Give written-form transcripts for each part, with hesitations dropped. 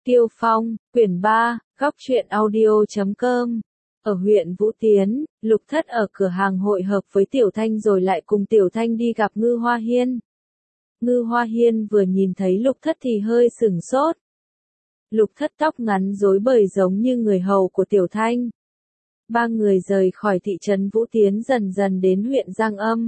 Tiêu Phong, quyển 3, góc truyện audio.com. Ở huyện Vũ Tiến, Lục Thất ở cửa hàng hội hợp với Tiểu Thanh rồi lại cùng Tiểu Thanh đi gặp Ngư Hoa Hiên. Ngư Hoa Hiên vừa nhìn thấy Lục Thất thì hơi sửng sốt. Lục Thất tóc ngắn rối bời giống như người hầu của Tiểu Thanh. Ba người rời khỏi thị trấn Vũ Tiến dần dần đến huyện Giang Âm.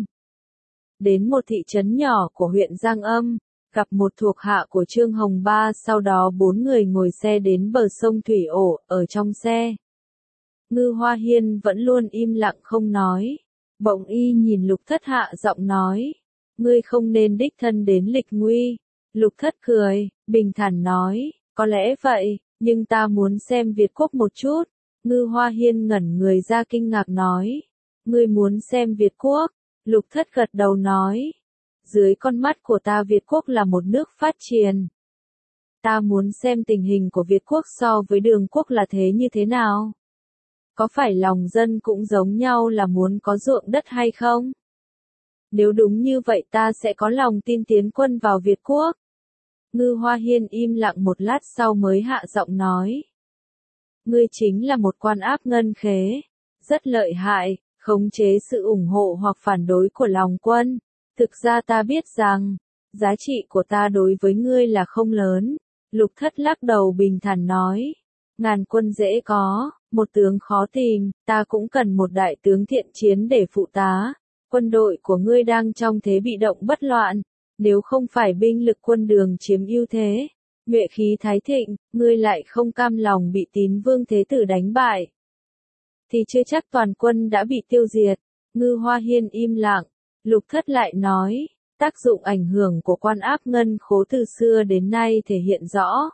Đến một thị trấn nhỏ của huyện Giang Âm, gặp một thuộc hạ của Trương Hồng Ba, sau đó bốn người ngồi xe đến bờ sông Thủy Ổ, ở trong xe. Ngư Hoa Hiên vẫn luôn im lặng không nói. Bỗng y nhìn Lục Thất hạ giọng nói, ngươi không nên đích thân đến Lịch Nguy. Lục Thất cười, bình thản nói, có lẽ vậy, nhưng ta muốn xem Việt Quốc một chút. Ngư Hoa Hiên ngẩn người ra kinh ngạc nói, ngươi muốn xem Việt Quốc? Lục Thất gật đầu nói, dưới con mắt của ta Việt Quốc là một nước phát triển. Ta muốn xem tình hình của Việt Quốc so với Đường Quốc là thế như thế nào. Có phải lòng dân cũng giống nhau là muốn có ruộng đất hay không? Nếu đúng như vậy ta sẽ có lòng tin tiến quân vào Việt Quốc. Ngư Hoa Hiên im lặng một lát sau mới hạ giọng nói. Ngươi chính là một quan áp ngân khế, rất lợi hại, khống chế sự ủng hộ hoặc phản đối của lòng quân. Thực ra ta biết rằng, giá trị của ta đối với ngươi là không lớn. Lục Thất lắc đầu bình thản nói, ngàn quân dễ có, một tướng khó tìm, ta cũng cần một đại tướng thiện chiến để phụ tá. Quân đội của ngươi đang trong thế bị động bất loạn, nếu không phải binh lực quân Đường chiếm ưu thế, nhuệ khí thái thịnh, ngươi lại không cam lòng bị Tín Vương Thế Tử đánh bại, thì chưa chắc toàn quân đã bị tiêu diệt. Ngư Hoa Hiên im lặng. Lục Thất lại nói, tác dụng ảnh hưởng của quan áp ngân khố từ xưa đến nay thể hiện rõ.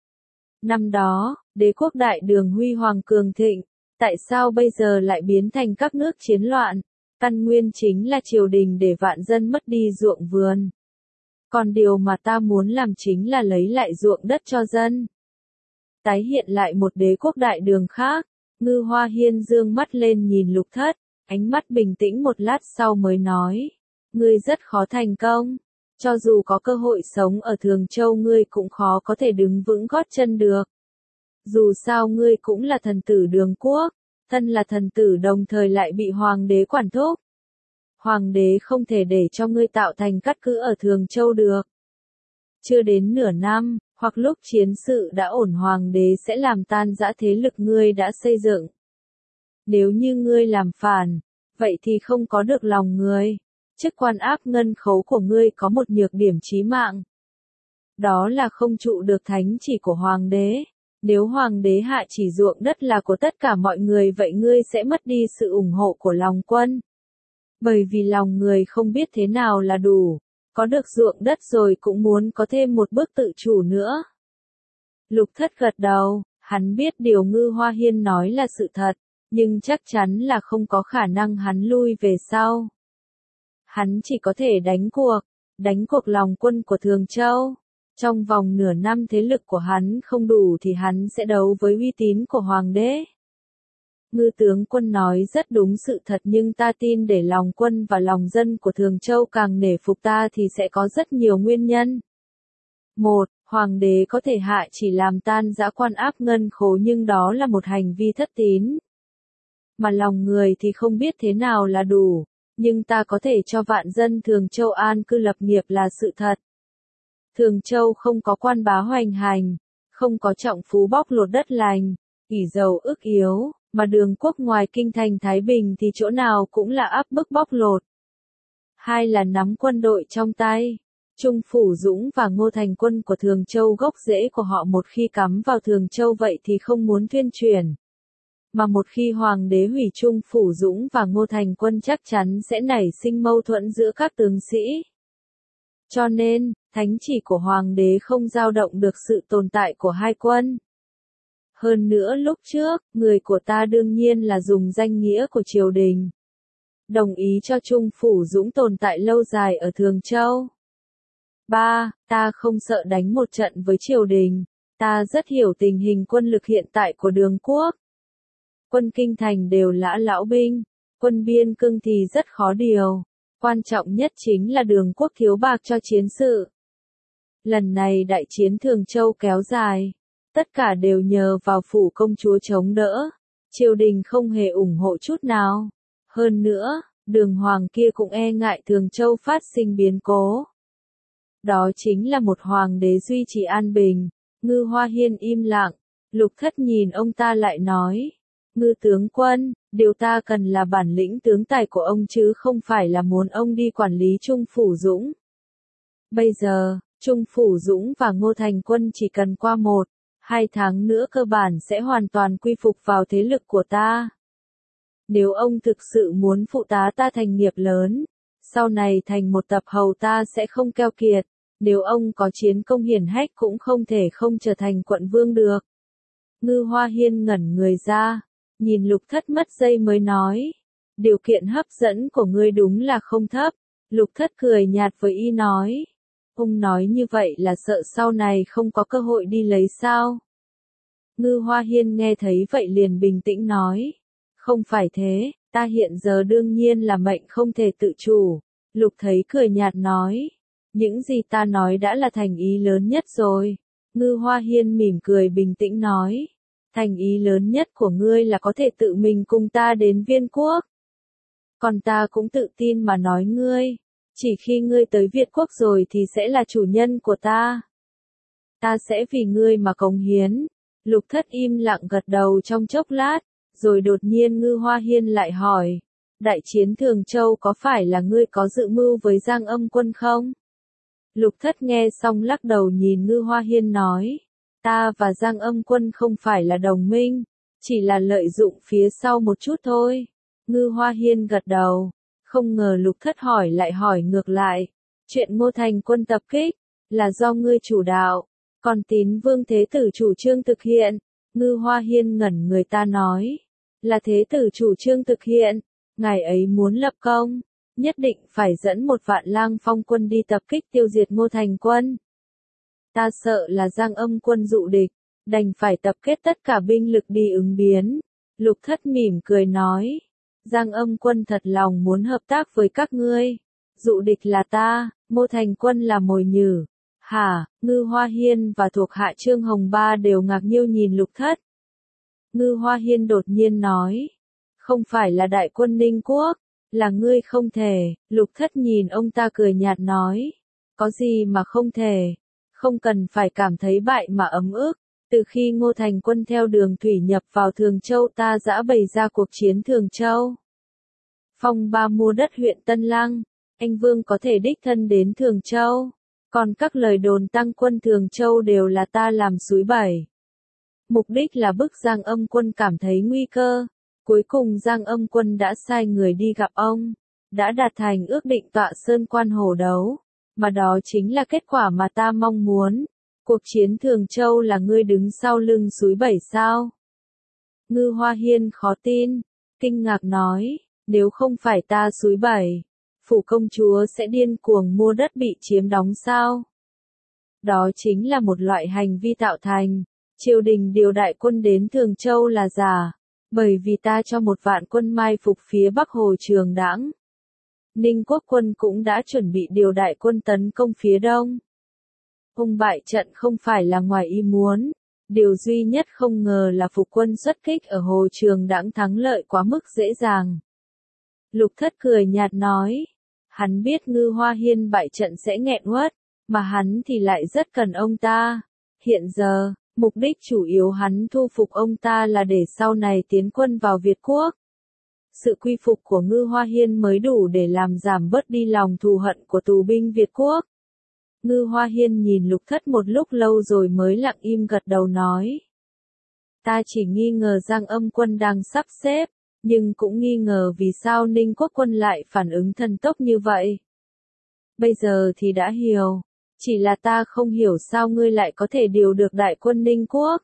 Năm đó, đế quốc Đại Đường huy hoàng cường thịnh, tại sao bây giờ lại biến thành các nước chiến loạn? Căn nguyên chính là triều đình để vạn dân mất đi ruộng vườn. Còn điều mà ta muốn làm chính là lấy lại ruộng đất cho dân. Tái hiện lại một đế quốc Đại Đường khác. Ngư Hoa Hiên dương mắt lên nhìn Lục Thất, ánh mắt bình tĩnh một lát sau mới nói, ngươi rất khó thành công, cho dù có cơ hội sống ở Thường Châu ngươi cũng khó có thể đứng vững gót chân được. Dù sao ngươi cũng là thần tử Đường Quốc, thân là thần tử đồng thời lại bị hoàng đế quản thúc. Hoàng đế không thể để cho ngươi tạo thành cát cứ ở Thường Châu được. Chưa đến nửa năm, hoặc lúc chiến sự đã ổn hoàng đế sẽ làm tan rã thế lực ngươi đã xây dựng. Nếu như ngươi làm phản, vậy thì không có được lòng người. Chức quan áp ngân khấu của ngươi có một nhược điểm chí mạng. Đó là không trụ được thánh chỉ của hoàng đế. Nếu hoàng đế hạ chỉ ruộng đất là của tất cả mọi người vậy ngươi sẽ mất đi sự ủng hộ của lòng quân. Bởi vì lòng người không biết thế nào là đủ. Có được ruộng đất rồi cũng muốn có thêm một bước tự chủ nữa. Lục Thất gật đầu, hắn biết điều Ngư Hoa Hiên nói là sự thật, nhưng chắc chắn là không có khả năng hắn lui về sau. Hắn chỉ có thể đánh cuộc lòng quân của Thường Châu. Trong vòng nửa năm thế lực của hắn không đủ thì hắn sẽ đấu với uy tín của hoàng đế. Ngư tướng quân nói rất đúng sự thật nhưng ta tin để lòng quân và lòng dân của Thường Châu càng nể phục ta thì sẽ có rất nhiều nguyên nhân. Một, hoàng đế có thể hạ chỉ làm tan rã quan áp ngân khố nhưng đó là một hành vi thất tín. Mà lòng người thì không biết thế nào là đủ, nhưng ta có thể cho vạn dân Thường Châu an cư lập nghiệp là sự thật. Thường Châu không có quan bá hoành hành, không có trọng phú bóc lột đất lành, ỷ giàu ức yếu. Mà Đường Quốc ngoài kinh thành Thái Bình thì chỗ nào cũng là áp bức bóc lột. Hai là nắm quân đội trong tay. Trung Phủ Dũng và Ngô Thành Quân của Thường Châu gốc rễ của họ một khi cắm vào Thường Châu vậy thì không muốn tuyên truyền. Mà một khi hoàng đế hủy Trung Phủ Dũng và Ngô Thành Quân chắc chắn sẽ nảy sinh mâu thuẫn giữa các tướng sĩ. Cho nên, thánh chỉ của hoàng đế không dao động được sự tồn tại của hai quân. Hơn nữa lúc trước, người của ta đương nhiên là dùng danh nghĩa của triều đình. Đồng ý cho Trung Phủ Dũng tồn tại lâu dài ở Thường Châu. 3. Ta không sợ đánh một trận với triều đình. Ta rất hiểu tình hình quân lực hiện tại của Đường Quốc. Quân kinh thành đều là lão binh, quân biên cương thì rất khó điều. Quan trọng nhất chính là Đường Quốc thiếu bạc cho chiến sự. Lần này đại chiến Thường Châu kéo dài. Tất cả đều nhờ vào phủ công chúa chống đỡ. Triều đình không hề ủng hộ chút nào. Hơn nữa, Đường Hoàng kia cũng e ngại Thường Châu phát sinh biến cố. Đó chính là một hoàng đế duy trì an bình. Ngư Hoa Hiên im lặng, Lục Thất nhìn ông ta lại nói. Ngư tướng quân, điều ta cần là bản lĩnh tướng tài của ông chứ không phải là muốn ông đi quản lý Trung Phủ Dũng. Bây giờ, Trung Phủ Dũng và Ngô Thành Quân chỉ cần qua 1-2 tháng nữa cơ bản sẽ hoàn toàn quy phục vào thế lực của ta. Nếu ông thực sự muốn phụ tá ta thành nghiệp lớn, sau này thành một tập hầu ta sẽ không keo kiệt, nếu ông có chiến công hiển hách cũng không thể không trở thành quận vương được. Ngư Hoa Hiên ngẩn người ra, nhìn Lục Thất mất giây mới nói, điều kiện hấp dẫn của ngươi đúng là không thấp. Lục Thất cười nhạt với y nói, ông nói như vậy là sợ sau này không có cơ hội đi lấy sao? Ngư Hoa Hiên nghe thấy vậy liền bình tĩnh nói, không phải thế, ta hiện giờ đương nhiên là mệnh không thể tự chủ. Lục thấy cười nhạt nói, những gì ta nói đã là thành ý lớn nhất rồi. Ngư Hoa Hiên mỉm cười bình tĩnh nói, thành ý lớn nhất của ngươi là có thể tự mình cùng ta đến Viên Quốc. Còn ta cũng tự tin mà nói ngươi, chỉ khi ngươi tới Việt Quốc rồi thì sẽ là chủ nhân của ta. Ta sẽ vì ngươi mà cống hiến. Lục Thất im lặng gật đầu trong chốc lát, rồi đột nhiên Ngư Hoa Hiên lại hỏi, đại chiến Thường Châu có phải là ngươi có dự mưu với Giang Âm Quân không? Lục Thất nghe xong lắc đầu nhìn Ngư Hoa Hiên nói, ta và Giang Âm Quân không phải là đồng minh, chỉ là lợi dụng phía sau một chút thôi. Ngư Hoa Hiên gật đầu, không ngờ Lục Thất lại hỏi ngược lại, chuyện Ngô Thành Quân tập kích, là do ngươi chủ đạo, còn Tín Vương Thế Tử chủ trương thực hiện. Ngư Hoa Hiên ngẩn người ta nói, là Thế Tử chủ trương thực hiện, ngài ấy muốn lập công, nhất định phải dẫn 1.000 lang phong quân đi tập kích tiêu diệt Ngô Thành Quân. Ta sợ là Giang Âm Quân dụ địch, đành phải tập kết tất cả binh lực đi ứng biến. Lục Thất mỉm cười nói, Giang Âm Quân thật lòng muốn hợp tác với các ngươi, dụ địch là ta, Ngô Thành Quân là mồi nhử. Hả? Ngư Hoa Hiên và thuộc hạ Trương Hồng Ba đều ngạc nhiên nhìn Lục Thất. Ngư Hoa Hiên đột nhiên nói, không phải là đại quân Ninh Quốc, là ngươi không thể. Lục Thất nhìn ông ta cười nhạt nói, có gì mà không thể, không cần phải cảm thấy bại mà ấm ức. Từ khi Ngô Thành Quân theo đường thủy nhập vào Thường Châu ta đã bày ra cuộc chiến Thường Châu. Phong Ba mua đất huyện Tân Lăng, anh Vương có thể đích thân đến Thường Châu. Còn các lời đồn tăng quân Thường Châu đều là ta làm xúi bẩy. Mục đích là bức Giang Âm Quân cảm thấy nguy cơ. Cuối cùng Giang Âm Quân đã sai người đi gặp ông, đã đạt thành ước định tọa sơn quan hổ đấu, mà đó chính là kết quả mà ta mong muốn. Cuộc chiến Thường Châu là ngươi đứng sau lưng xúi bẩy sao? Ngư Hoa Hiên khó tin, kinh ngạc nói, nếu không phải ta xúi bẩy, phủ công chúa sẽ điên cuồng mua đất bị chiếm đóng sao? Đó chính là một loại hành vi tạo thành. Triều đình điều đại quân đến Thường Châu là giả, bởi vì ta cho 1.000 quân mai phục phía Bắc Hồ Trường Đãng. Ninh Quốc quân cũng đã chuẩn bị điều đại quân tấn công phía Đông. Ông bại trận không phải là ngoài ý muốn, điều duy nhất không ngờ là phục quân xuất kích ở Hồ Trường Đãng thắng lợi quá mức dễ dàng. Lục Thất cười nhạt nói, hắn biết Ngư Hoa Hiên bại trận sẽ nghẹn uất, mà hắn thì lại rất cần ông ta. Hiện giờ, mục đích chủ yếu hắn thu phục ông ta là để sau này tiến quân vào Việt Quốc. Sự quy phục của Ngư Hoa Hiên mới đủ để làm giảm bớt đi lòng thù hận của tù binh Việt Quốc. Ngư Hoa Hiên nhìn Lục Thất một lúc lâu rồi mới lặng im gật đầu nói. Ta chỉ nghi ngờ Giang Âm Quân đang sắp xếp, nhưng cũng nghi ngờ vì sao Ninh Quốc quân lại phản ứng thần tốc như vậy. Bây giờ thì đã hiểu, chỉ là ta không hiểu sao ngươi lại có thể điều được đại quân Ninh Quốc.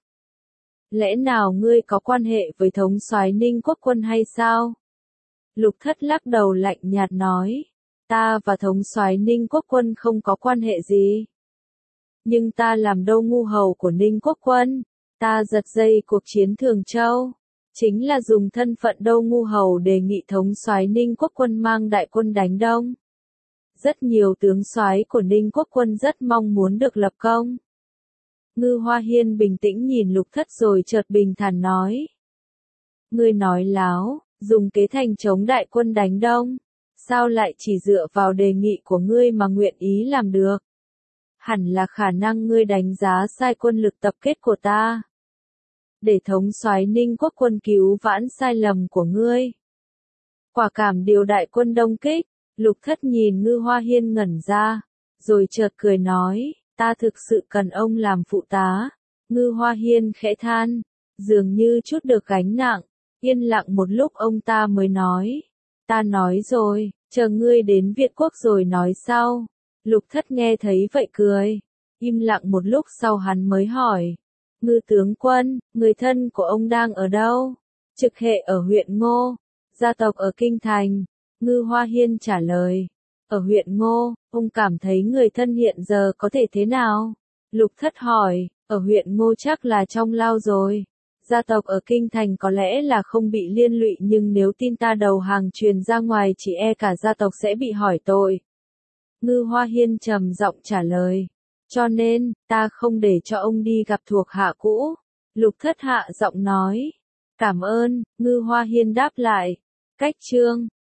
Lẽ nào ngươi có quan hệ với thống soái Ninh Quốc quân hay sao? Lục Thất lắc đầu lạnh nhạt nói, ta và thống soái Ninh Quốc quân không có quan hệ gì. Nhưng ta làm đô ngu hầu của Ninh Quốc quân, ta giật dây cuộc chiến Thường Châu, chính là dùng thân phận đô ngu hầu đề nghị thống soái Ninh Quốc quân mang đại quân đánh Đông. Rất nhiều tướng soái của Ninh Quốc quân rất mong muốn được lập công. Ngư Hoa Hiên bình tĩnh nhìn Lục Thất rồi chợt bình thản nói. Ngươi nói láo, dùng kế thành chống đại quân đánh Đông. Sao lại chỉ dựa vào đề nghị của ngươi mà nguyện ý làm được? Hẳn là khả năng ngươi đánh giá sai quân lực tập kết của ta. Để thống soái Ninh Quốc quân cứu vãn sai lầm của ngươi. Quả cảm điều đại quân đông kích, Lục Thất nhìn Ngư Hoa Hiên ngẩn ra, rồi chợt cười nói, ta thực sự cần ông làm phụ tá. Ngư Hoa Hiên khẽ than, dường như chút được gánh nặng, yên lặng một lúc ông ta mới nói, ta nói rồi, chờ ngươi đến Việt Quốc rồi nói sau. Lục Thất nghe thấy vậy cười, im lặng một lúc sau hắn mới hỏi, Ngư tướng quân, người thân của ông đang ở đâu? Trực hệ ở huyện Ngô, gia tộc ở Kinh Thành. Ngư Hoa Hiên trả lời, ở huyện Ngô, ông cảm thấy người thân hiện giờ có thể thế nào? Lục Thất hỏi, ở huyện Ngô chắc là trong lao rồi. Gia tộc ở Kinh Thành có lẽ là không bị liên lụy nhưng nếu tin ta đầu hàng truyền ra ngoài chỉ e cả gia tộc sẽ bị hỏi tội. Ngư Hoa Hiên trầm giọng trả lời, cho nên, ta không để cho ông đi gặp thuộc hạ cũ. Lục Thất hạ giọng nói, cảm ơn. Ngư Hoa Hiên đáp lại, cách chương.